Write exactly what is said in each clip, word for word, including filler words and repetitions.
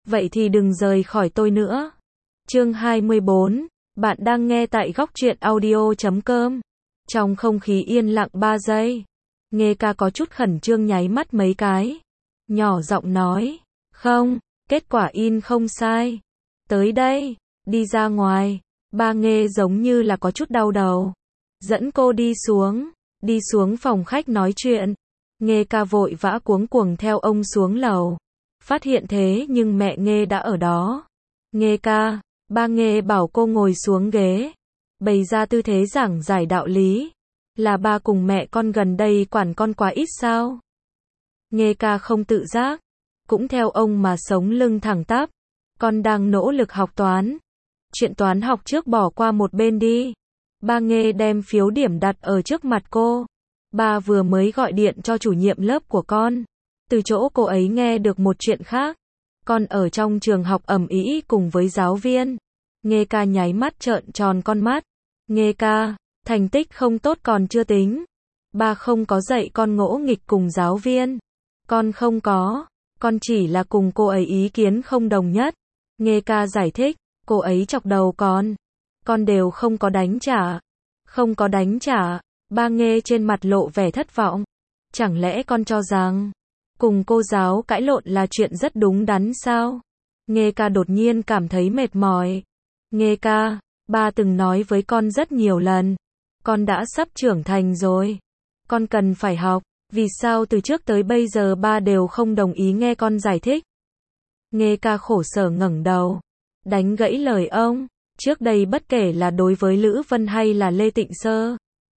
vậy thì đừng rời khỏi tôi nữa. Chương hai mươi bốn, bạn đang nghe tại góc truyện audio chấm com. Trong không khí yên lặng ba giây, Nghe ca có chút khẩn trương nháy mắt mấy cái. Nhỏ giọng nói, không, kết quả in không sai. Tới đây, đi ra ngoài. Ba Nghe giống như là có chút đau đầu. Dẫn cô đi xuống, đi xuống phòng khách nói chuyện. Nghe ca vội vã cuống cuồng theo ông xuống lầu. Phát hiện thế nhưng mẹ Nghe đã ở đó. Nghe ca, ba Nghe bảo cô ngồi xuống ghế. Bày ra tư thế giảng giải đạo lý. Là ba cùng mẹ con gần đây quản con quá ít sao? Nghe ca không tự giác. Cũng theo ông mà sống lưng thẳng tắp. Con đang nỗ lực học toán. Chuyện toán học trước bỏ qua một bên đi. Ba Nghe đem phiếu điểm đặt ở trước mặt cô. Ba vừa mới gọi điện cho chủ nhiệm lớp của con. Từ chỗ cô ấy nghe được một chuyện khác. Con ở trong trường học ầm ĩ cùng với giáo viên. Nghe ca nháy mắt trợn tròn con mắt. Nghe ca, thành tích không tốt còn chưa tính. Ba không có dạy con ngỗ nghịch cùng giáo viên. Con không có. Con chỉ là cùng cô ấy ý kiến không đồng nhất. Nghe ca giải thích. Cô ấy chọc đầu con. Con đều không có đánh trả. Không có đánh trả. Ba Nghe trên mặt lộ vẻ thất vọng. Chẳng lẽ con cho rằng cùng cô giáo cãi lộn là chuyện rất đúng đắn sao? Nghe ca đột nhiên cảm thấy mệt mỏi. Nghe ca, ba từng nói với con rất nhiều lần. Con đã sắp trưởng thành rồi. Con cần phải học. Vì sao từ trước tới bây giờ ba đều không đồng ý nghe con giải thích? Nghe ca khổ sở ngẩng đầu. Đánh gãy lời ông. Trước đây bất kể là đối với Lữ Vân hay là Lê Tịnh Sơ.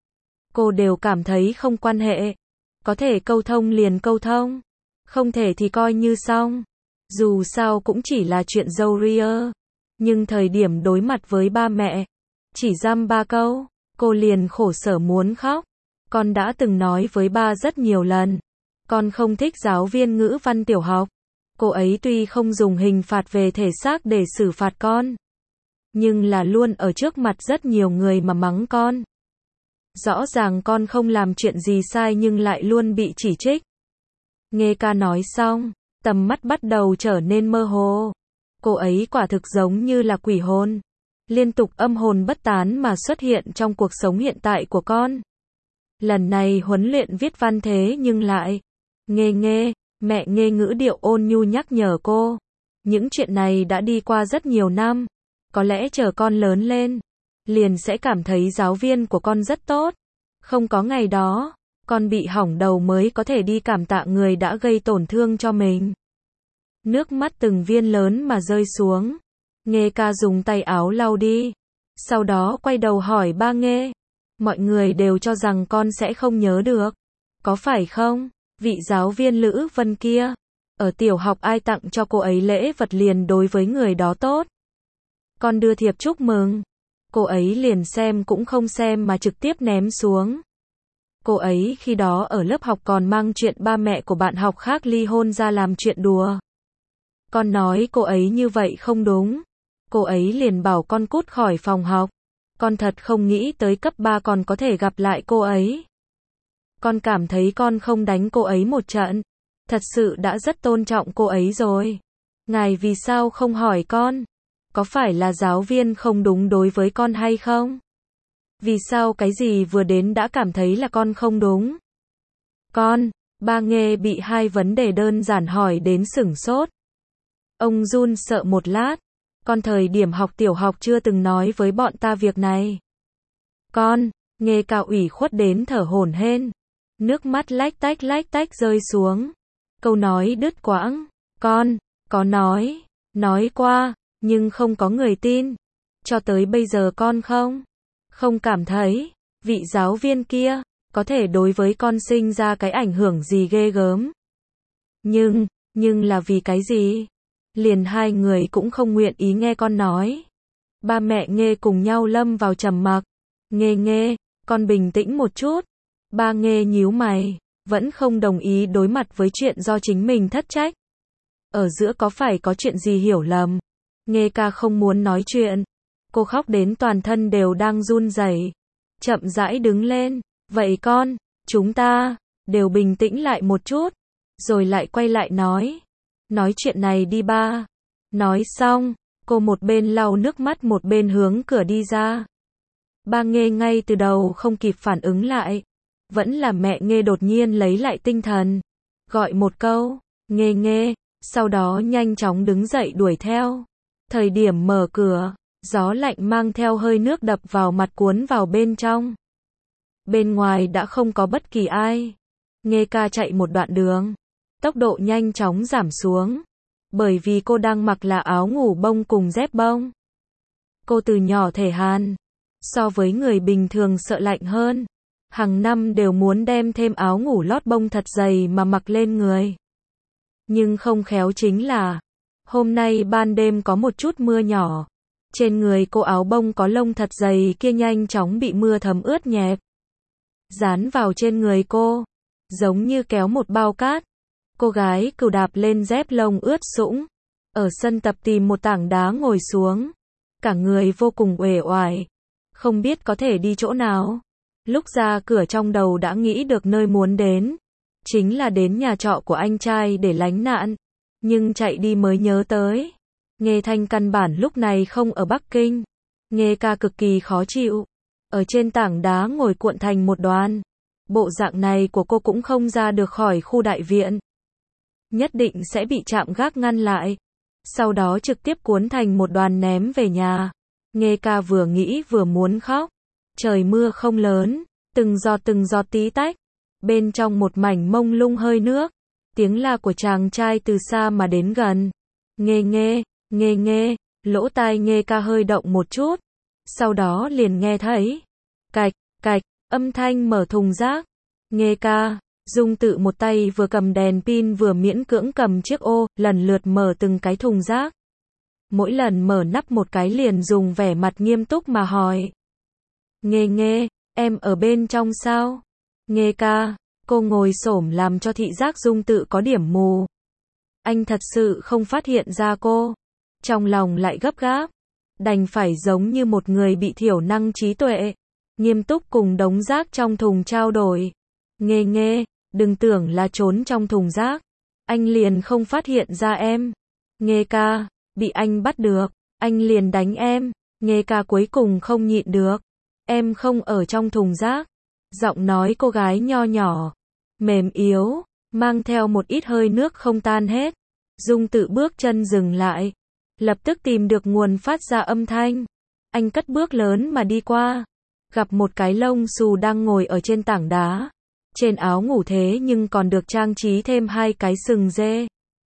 Cô đều cảm thấy không quan hệ. Có thể câu thông liền câu thông. Không thể thì coi như xong. Dù sao cũng chỉ là chuyện dâu ria. Nhưng thời điểm đối mặt với ba mẹ, chỉ dăm ba câu, cô liền khổ sở muốn khóc. Con đã từng nói với ba rất nhiều lần. Con không thích giáo viên ngữ văn tiểu học. Cô ấy tuy không dùng hình phạt về thể xác để xử phạt con. Nhưng là luôn ở trước mặt rất nhiều người mà mắng con. Rõ ràng con không làm chuyện gì sai nhưng lại luôn bị chỉ trích. Nghe ca nói xong, tầm mắt bắt đầu trở nên mơ hồ. Cô ấy quả thực giống như là quỷ hồn. Liên tục âm hồn bất tán mà xuất hiện trong cuộc sống hiện tại của con. Lần này huấn luyện viết văn thế nhưng lại. Nghe nghe, mẹ Nghe ngữ điệu ôn nhu nhắc nhở cô. Những chuyện này đã đi qua rất nhiều năm. Có lẽ chờ con lớn lên, liền sẽ cảm thấy giáo viên của con rất tốt. Không có ngày đó, con bị hỏng đầu mới có thể đi cảm tạ người đã gây tổn thương cho mình. Nước mắt từng viên lớn mà rơi xuống. Nghe ca dùng tay áo lau đi. Sau đó quay đầu hỏi ba Nghe. Mọi người đều cho rằng con sẽ không nhớ được. Có phải không? Vị giáo viên Lữ Vân kia. Ở tiểu học ai tặng cho cô ấy lễ vật liền đối với người đó tốt. Con đưa thiệp chúc mừng. Cô ấy liền xem cũng không xem mà trực tiếp ném xuống. Cô ấy khi đó ở lớp học còn mang chuyện ba mẹ của bạn học khác ly hôn ra làm chuyện đùa. Con nói cô ấy như vậy không đúng. Cô ấy liền bảo con cút khỏi phòng học. Con thật không nghĩ tới cấp ba còn có thể gặp lại cô ấy. Con cảm thấy con không đánh cô ấy một trận. Thật sự đã rất tôn trọng cô ấy rồi. Ngài vì sao không hỏi con? Có phải là giáo viên không đúng đối với con hay không? Vì sao cái gì vừa đến đã cảm thấy là con không đúng? Con, ba Nghe bị hai vấn đề đơn giản hỏi đến sửng sốt. Ông run sợ một lát. Con thời điểm học tiểu học chưa từng nói với bọn ta việc này. Con, Nghe ca ủy khuất đến thở hổn hển. Nước mắt lách tách lách tách rơi xuống. Câu nói đứt quãng. Con, có nói, nói qua, nhưng không có người tin. Cho tới bây giờ con không, không cảm thấy, vị giáo viên kia, có thể đối với con sinh ra cái ảnh hưởng gì ghê gớm. Nhưng, nhưng là vì cái gì? Liền hai người cũng không nguyện ý nghe con nói. Ba mẹ Nghe cùng nhau lâm vào trầm mặc. Nghe Nghe, con bình tĩnh một chút. Ba Nghe nhíu mày, vẫn không đồng ý đối mặt với chuyện do chính mình thất trách. Ở giữa có phải có chuyện gì hiểu lầm? Nghe ca không muốn nói chuyện. Cô khóc đến toàn thân đều đang run rẩy. Chậm rãi đứng lên. Vậy con, chúng ta, đều bình tĩnh lại một chút. Rồi lại quay lại nói. Nói chuyện này đi ba. Nói xong, cô một bên lau nước mắt một bên hướng cửa đi ra. Ba Nghê ngay từ đầu không kịp phản ứng lại. Vẫn là mẹ Nghê đột nhiên lấy lại tinh thần. Gọi một câu, Nghê Nghê, sau đó nhanh chóng đứng dậy đuổi theo. Thời điểm mở cửa, gió lạnh mang theo hơi nước đập vào mặt cuốn vào bên trong. Bên ngoài đã không có bất kỳ ai. Nghê ca chạy một đoạn đường. Tốc độ nhanh chóng giảm xuống. Bởi vì cô đang mặc là áo ngủ bông cùng dép bông. Cô từ nhỏ thể hàn. So với người bình thường sợ lạnh hơn. Hàng năm đều muốn đem thêm áo ngủ lót bông thật dày mà mặc lên người. Nhưng không khéo chính là, hôm nay ban đêm có một chút mưa nhỏ. Trên người cô áo bông có lông thật dày kia nhanh chóng bị mưa thấm ướt nhẹp. Dán vào trên người cô, giống như kéo một bao cát. Cô gái cừu đạp lên dép lông ướt sũng. Ở sân tập tìm một tảng đá ngồi xuống. Cả người vô cùng uể oải. Không biết có thể đi chỗ nào. Lúc ra cửa trong đầu đã nghĩ được nơi muốn đến. Chính là đến nhà trọ của anh trai để lánh nạn. Nhưng chạy đi mới nhớ tới. Nghê Thanh căn bản lúc này không ở Bắc Kinh. Nghê ca cực kỳ khó chịu. Ở trên tảng đá ngồi cuộn thành một đoàn. Bộ dạng này của cô cũng không ra được khỏi khu đại viện. Nhất định sẽ bị trạm gác ngăn lại. Sau đó trực tiếp cuốn thành một đoàn ném về nhà. Nghê ca vừa nghĩ vừa muốn khóc. Trời mưa không lớn. Từng giọt từng giọt tí tách. Bên trong một mảnh mông lung hơi nước. Tiếng la của chàng trai từ xa mà đến gần. Nghê Nghê, Nghê Nghê. Lỗ tai Nghê ca hơi động một chút. Sau đó liền nghe thấy. Cạch, cạch, âm thanh mở thùng rác. Nghê ca. Dung Tự một tay vừa cầm đèn pin vừa miễn cưỡng cầm chiếc ô, lần lượt mở từng cái thùng rác. Mỗi lần mở nắp một cái liền dùng vẻ mặt nghiêm túc mà hỏi. Nghê Nghê, em ở bên trong sao? Nghê ca, cô ngồi xổm làm cho thị giác Dung Tự có điểm mù. Anh thật sự không phát hiện ra cô. Trong lòng lại gấp gáp. Đành phải giống như một người bị thiểu năng trí tuệ. Nghiêm túc cùng đống rác trong thùng trao đổi. Nghê Nghê, đừng tưởng là trốn trong thùng rác. Anh liền không phát hiện ra em. Nghê ca, bị anh bắt được. Anh liền đánh em. Nghê ca cuối cùng không nhịn được. Em không ở trong thùng rác. Giọng nói cô gái nho nhỏ. Mềm yếu. Mang theo một ít hơi nước không tan hết. Dung Tự bước chân dừng lại. Lập tức tìm được nguồn phát ra âm thanh. Anh cất bước lớn mà đi qua. Gặp một cái lông xù đang ngồi ở trên tảng đá. Trên áo ngủ thế nhưng còn được trang trí thêm hai cái sừng dê.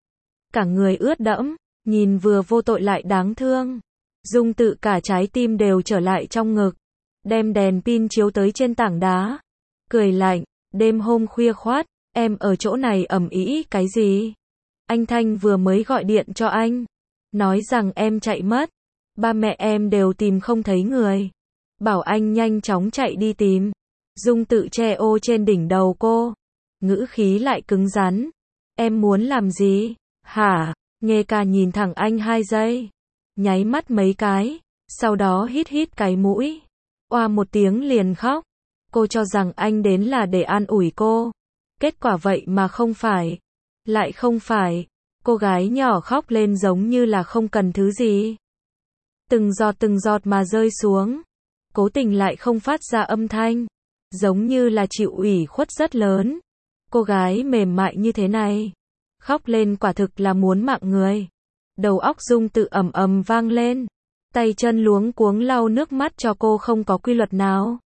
Cả người ướt đẫm, nhìn vừa vô tội lại đáng thương. Dung Tự cả trái tim đều trở lại trong ngực. Đem đèn pin chiếu tới trên tảng đá. Cười lạnh, đêm hôm khuya khoát, em ở chỗ này ầm ĩ cái gì? Anh Thanh vừa mới gọi điện cho anh. Nói rằng em chạy mất. Ba mẹ em đều tìm không thấy người. Bảo anh nhanh chóng chạy đi tìm. Dung Tự che ô trên đỉnh đầu cô. Ngữ khí lại cứng rắn. Em muốn làm gì? Hả? Nghê ca nhìn thẳng anh hai giây. Nháy mắt mấy cái. Sau đó hít hít cái mũi. Oa một tiếng liền khóc. Cô cho rằng anh đến là để an ủi cô. Kết quả vậy mà không phải. Lại không phải. Cô gái nhỏ khóc lên giống như là không cần thứ gì. Từng giọt từng giọt mà rơi xuống. Cố tình lại không phát ra âm thanh. Giống như là chịu ủy khuất rất lớn. Cô gái mềm mại như thế này. Khóc lên quả thực là muốn mạng người. Đầu óc Dung Tự ầm ầm vang lên. Tay chân luống cuống lau nước mắt cho cô không có quy luật nào.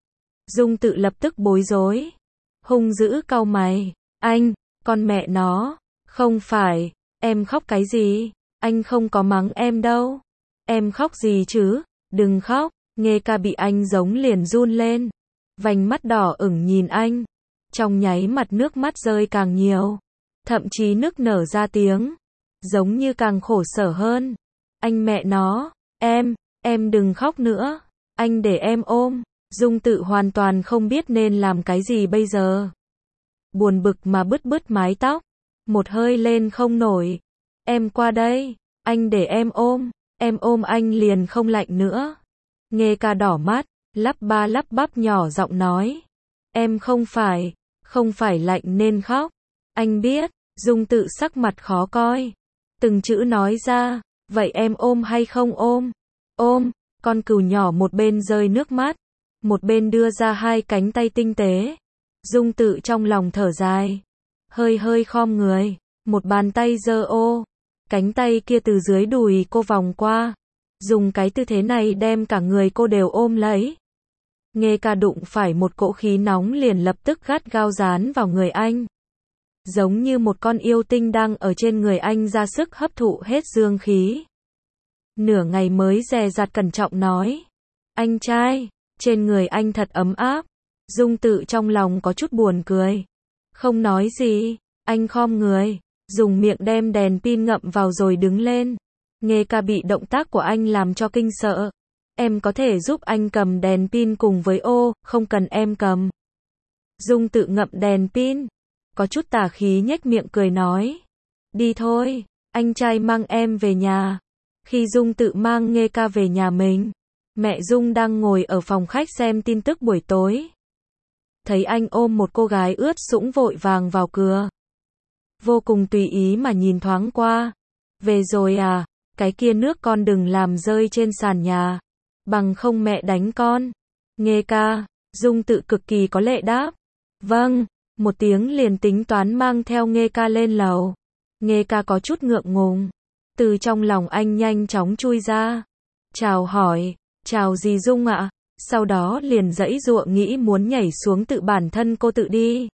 Dung Tự lập tức bối rối. Hung dữ cau mày. Anh, con mẹ nó. Không phải, em khóc cái gì? Anh không có mắng em đâu. Em khóc gì chứ? Đừng khóc. Nghê ca bị anh giống liền run lên. Vành mắt đỏ ửng nhìn anh. Trong nháy mặt nước mắt rơi càng nhiều. Thậm chí nức nở ra tiếng. Giống như càng khổ sở hơn. Anh mẹ nó, em, em đừng khóc nữa. Anh để em ôm. Dung Tự hoàn toàn không biết nên làm cái gì bây giờ. Buồn bực mà bứt bứt mái tóc. Một hơi lên không nổi. Em qua đây. Anh để em ôm. Em ôm anh liền không lạnh nữa. Nghê ca đỏ mắt. Lắp ba lắp bắp nhỏ giọng nói. Em không phải. Không phải lạnh nên khóc. Anh biết. Dung Tự sắc mặt khó coi. Từng chữ nói ra. Vậy em ôm hay không ôm? Ôm, con cừu nhỏ một bên rơi nước mắt, một bên đưa ra hai cánh tay tinh tế. Dung Tự trong lòng thở dài, hơi hơi khom người, một bàn tay giơ ô, cánh tay kia từ dưới đùi cô vòng qua, dùng cái tư thế này đem cả người cô đều ôm lấy. Nghe ca đụng phải một cỗ khí nóng liền lập tức gắt gao dán vào người anh. Giống như một con yêu tinh đang ở trên người anh ra sức hấp thụ hết dương khí. Nửa ngày mới dè dặt cẩn trọng nói. Anh trai, trên người anh thật ấm áp. Dung Tự trong lòng có chút buồn cười. Không nói gì, anh khom người, dùng miệng đem đèn pin ngậm vào rồi đứng lên. Nghe ca bị động tác của anh làm cho kinh sợ. Em có thể giúp anh cầm đèn pin cùng với ô, không cần em cầm. Dung Tự ngậm đèn pin, có chút tà khí nhếch miệng cười nói. Đi thôi, anh trai mang em về nhà. Khi Dung Tự mang Nghe ca về nhà mình, mẹ Dung đang ngồi ở phòng khách xem tin tức buổi tối. Thấy anh ôm một cô gái ướt sũng vội vàng vào cửa. Vô cùng tùy ý mà nhìn thoáng qua. Về rồi à, cái kia nước con đừng làm rơi trên sàn nhà. Bằng không mẹ đánh con. Nghe ca, Dung Tự cực kỳ có lệ đáp. Vâng, một tiếng liền tính toán mang theo Nghe ca lên lầu. Nghe ca có chút ngượng ngùng. Từ trong lòng anh nhanh chóng chui ra. Chào hỏi, chào dì Dung ạ. Sau đó liền giãy giụa nghĩ muốn nhảy xuống tự bản thân cô tự đi.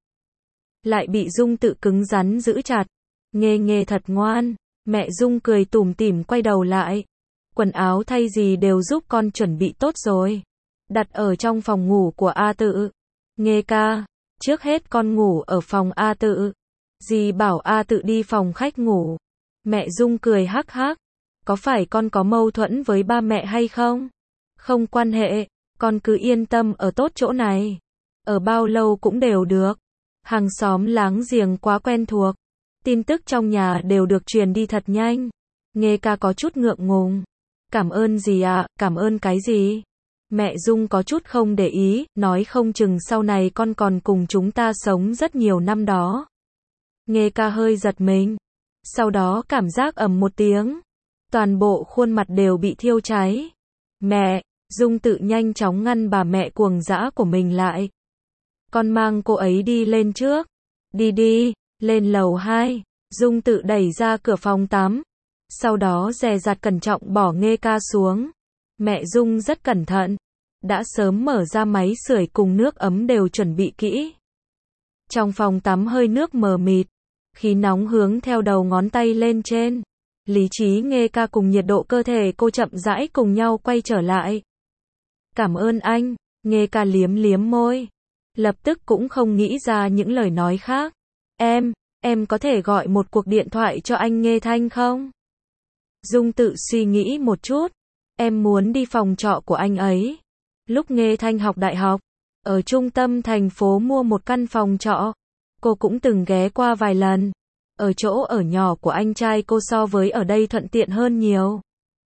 Lại bị Dung Tự cứng rắn giữ chặt. Nghe Nghe thật ngoan. Mẹ Dung cười tủm tỉm quay đầu lại. Quần áo thay gì đều giúp con chuẩn bị tốt rồi. Đặt ở trong phòng ngủ của A Tự. Nghe ca, trước hết con ngủ ở phòng A Tự. Dì bảo A Tự đi phòng khách ngủ. Mẹ Dung cười hắc hắc. Có phải con có mâu thuẫn với ba mẹ hay không? Không quan hệ, con cứ yên tâm ở tốt chỗ này. Ở bao lâu cũng đều được. Hàng xóm láng giềng quá quen thuộc. Tin tức trong nhà đều được truyền đi thật nhanh. Nghe ca có chút ngượng ngùng. Cảm ơn gì ạ, à? Cảm ơn cái gì? Mẹ Dung có chút không để ý, nói không chừng sau này con còn cùng chúng ta sống rất nhiều năm đó. Nghe ca hơi giật mình. Sau đó cảm giác ầm một tiếng. Toàn bộ khuôn mặt đều bị thiêu cháy. Mẹ, Dung Tự nhanh chóng ngăn bà mẹ cuồng dã của mình lại. Con mang cô ấy đi lên trước. Đi đi, lên lầu hai. Dung Tự đẩy ra cửa phòng tắm. Sau đó dè dặt cẩn trọng bỏ Nghe ca xuống. Mẹ Dung rất cẩn thận. Đã sớm mở ra máy sưởi cùng nước ấm đều chuẩn bị kỹ. Trong phòng tắm hơi nước mờ mịt. Khí nóng hướng theo đầu ngón tay lên trên. Lý trí Nghe ca cùng nhiệt độ cơ thể cô chậm rãi cùng nhau quay trở lại. Cảm ơn anh, Nghe ca liếm liếm môi. Lập tức cũng không nghĩ ra những lời nói khác. Em, em có thể gọi một cuộc điện thoại cho anh Nghe Thanh không? Dung Tự suy nghĩ một chút. Em muốn đi phòng trọ của anh ấy. Lúc Nghe Thanh học đại học, ở trung tâm thành phố mua một căn phòng trọ. Cô cũng từng ghé qua vài lần. Ở chỗ ở nhỏ của anh trai cô so với ở đây thuận tiện hơn nhiều.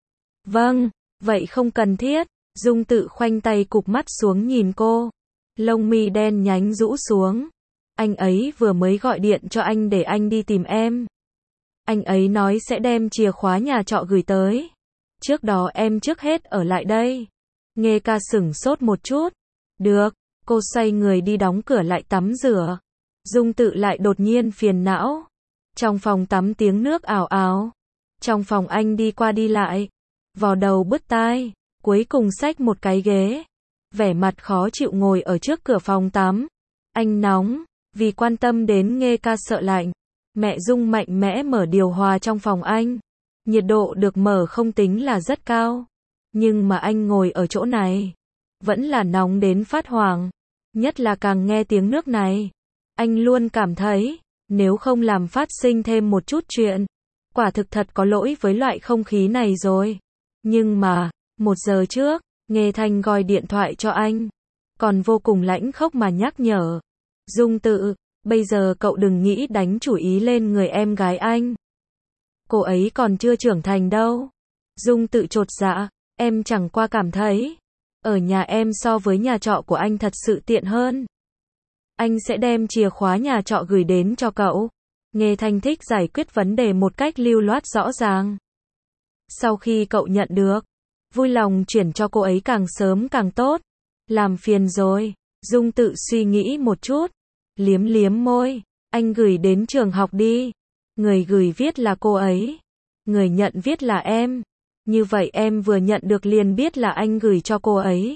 Vâng, vậy không cần thiết. Dung Tự khoanh tay cụp mắt xuống nhìn cô. Lông mi đen nhánh rũ xuống. Anh ấy vừa mới gọi điện cho anh để anh đi tìm em. Anh ấy nói sẽ đem chìa khóa nhà trọ gửi tới. Trước đó em trước hết ở lại đây. Nghe ca sửng sốt một chút. Được, cô xoay người đi đóng cửa lại tắm rửa. Dung Tự lại đột nhiên phiền não. Trong phòng tắm tiếng nước ào ào. Trong phòng anh đi qua đi lại. Vò đầu bứt tai. Cuối cùng xách một cái ghế. Vẻ mặt khó chịu ngồi ở trước cửa phòng tắm. Anh nóng. Vì quan tâm đến Nghe ca sợ lạnh. Mẹ Dung mạnh mẽ mở điều hòa trong phòng anh. Nhiệt độ được mở không tính là rất cao. Nhưng mà anh ngồi ở chỗ này. Vẫn là nóng đến phát hoảng. Nhất là càng nghe tiếng nước này. Anh luôn cảm thấy. Nếu không làm phát sinh thêm một chút chuyện. Quả thực thật có lỗi với loại không khí này rồi. Nhưng mà, một giờ trước, Nghe Thanh gọi điện thoại cho anh. Còn vô cùng lãnh khốc mà nhắc nhở. Dung Tự, bây giờ cậu đừng nghĩ đánh chủ ý lên người em gái anh. Cô ấy còn chưa trưởng thành đâu. Dung Tự chột dạ, em chẳng qua cảm thấy. Ở nhà em so với nhà trọ của anh thật sự tiện hơn. Anh sẽ đem chìa khóa nhà trọ gửi đến cho cậu. Nghe Thanh thích giải quyết vấn đề một cách lưu loát rõ ràng. Sau khi cậu nhận được, vui lòng chuyển cho cô ấy càng sớm càng tốt. Làm phiền rồi. Dung Tự suy nghĩ một chút, liếm liếm môi. Anh gửi đến trường học đi. Người gửi viết là cô ấy, người nhận viết là em. Như vậy em vừa nhận được liền biết là anh gửi cho cô ấy.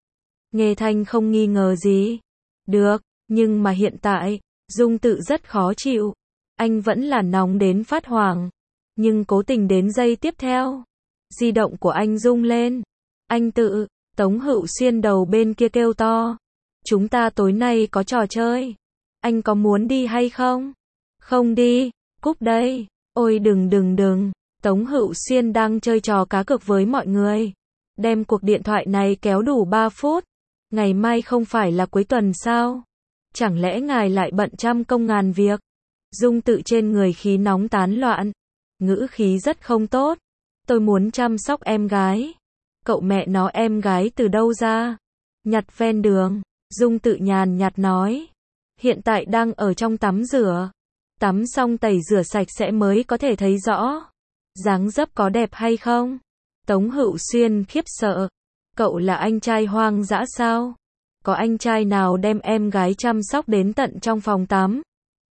Nghe Thanh không nghi ngờ gì. Được, nhưng mà hiện tại, Dung Tự rất khó chịu. Anh vẫn là nóng đến phát hoảng. Nhưng cố tình đến giây tiếp theo, di động của anh rung lên. Anh Tự, Tống Hữu Xuyên đầu bên kia kêu to. Chúng ta tối nay có trò chơi. Anh có muốn đi hay không? Không đi, cúp đây. Ôi đừng đừng đừng. Tống Hữu Xuyên đang chơi trò cá cược với mọi người. Đem cuộc điện thoại này kéo đủ ba phút. Ngày mai không phải là cuối tuần sao? Chẳng lẽ ngài lại bận trăm công ngàn việc? Dung Tự trên người khí nóng tán loạn. Ngữ khí rất không tốt. Tôi muốn chăm sóc em gái. Cậu mẹ nó em gái từ đâu ra? Nhặt ven đường. Dung Tự nhàn nhạt nói. Hiện tại đang ở trong tắm rửa. Tắm xong tẩy rửa sạch sẽ mới có thể thấy rõ. Dáng dấp có đẹp hay không? Tống Hữu Xuyên khiếp sợ. Cậu là anh trai hoang dã sao? Có anh trai nào đem em gái chăm sóc đến tận trong phòng tắm?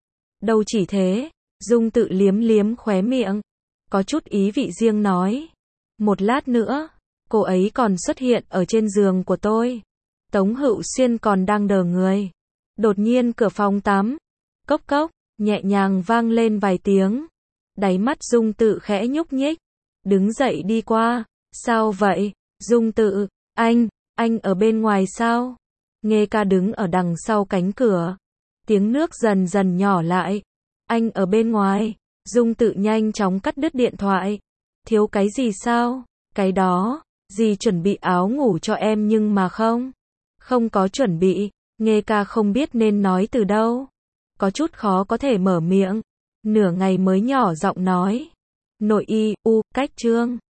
Đâu chỉ thế. Dung Tự liếm liếm khóe miệng. Có chút ý vị riêng nói. Một lát nữa, cô ấy còn xuất hiện ở trên giường của tôi. Tống Hữu Xuyên còn đang đờ người. Đột nhiên cửa phòng tắm. Cốc cốc, nhẹ nhàng vang lên vài tiếng. Đáy mắt Dung Tự khẽ nhúc nhích. Đứng dậy đi qua. Sao vậy? Dung Tự, anh, anh ở bên ngoài sao? Nghe ca đứng ở đằng sau cánh cửa. Tiếng nước dần dần nhỏ lại. Anh ở bên ngoài. Dung Tự nhanh chóng cắt đứt điện thoại. Thiếu cái gì sao? Cái đó, dì chuẩn bị áo ngủ cho em nhưng mà không. Không có chuẩn bị. Nghe ca không biết nên nói từ đâu. Có chút khó có thể mở miệng. Nửa ngày mới nhỏ giọng nói. Nội y, u, cách trương.